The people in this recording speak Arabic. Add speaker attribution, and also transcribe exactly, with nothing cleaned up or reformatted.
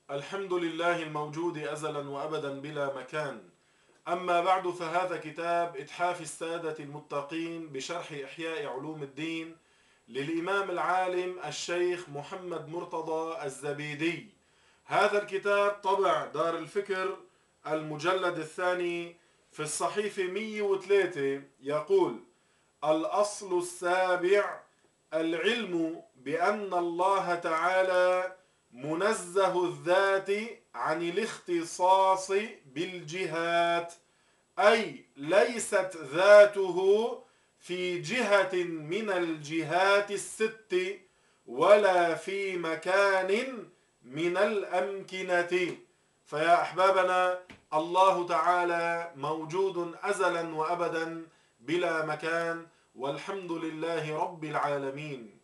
Speaker 1: الحمد لله الموجود أزلا وأبدا بلا مكان. أما بعد، فهذا كتاب إتحاف السادة المتقين بشرح إحياء علوم الدين للإمام العالم الشيخ محمد مرتضى الزبيدي. هذا الكتاب طبع دار الفكر، المجلد الثاني، في الصحيفة مئة وثلاثة، يقول: الأصل السابع: العلم بأن الله تعالى منزه الذات عن الاختصاص بالجهات، أي ليست ذاته في جهة من الجهات الست ولا في مكان من الأمكنة. فيا أحبابنا، الله تعالى موجود أزلا وأبدا بلا مكان، والحمد لله رب العالمين.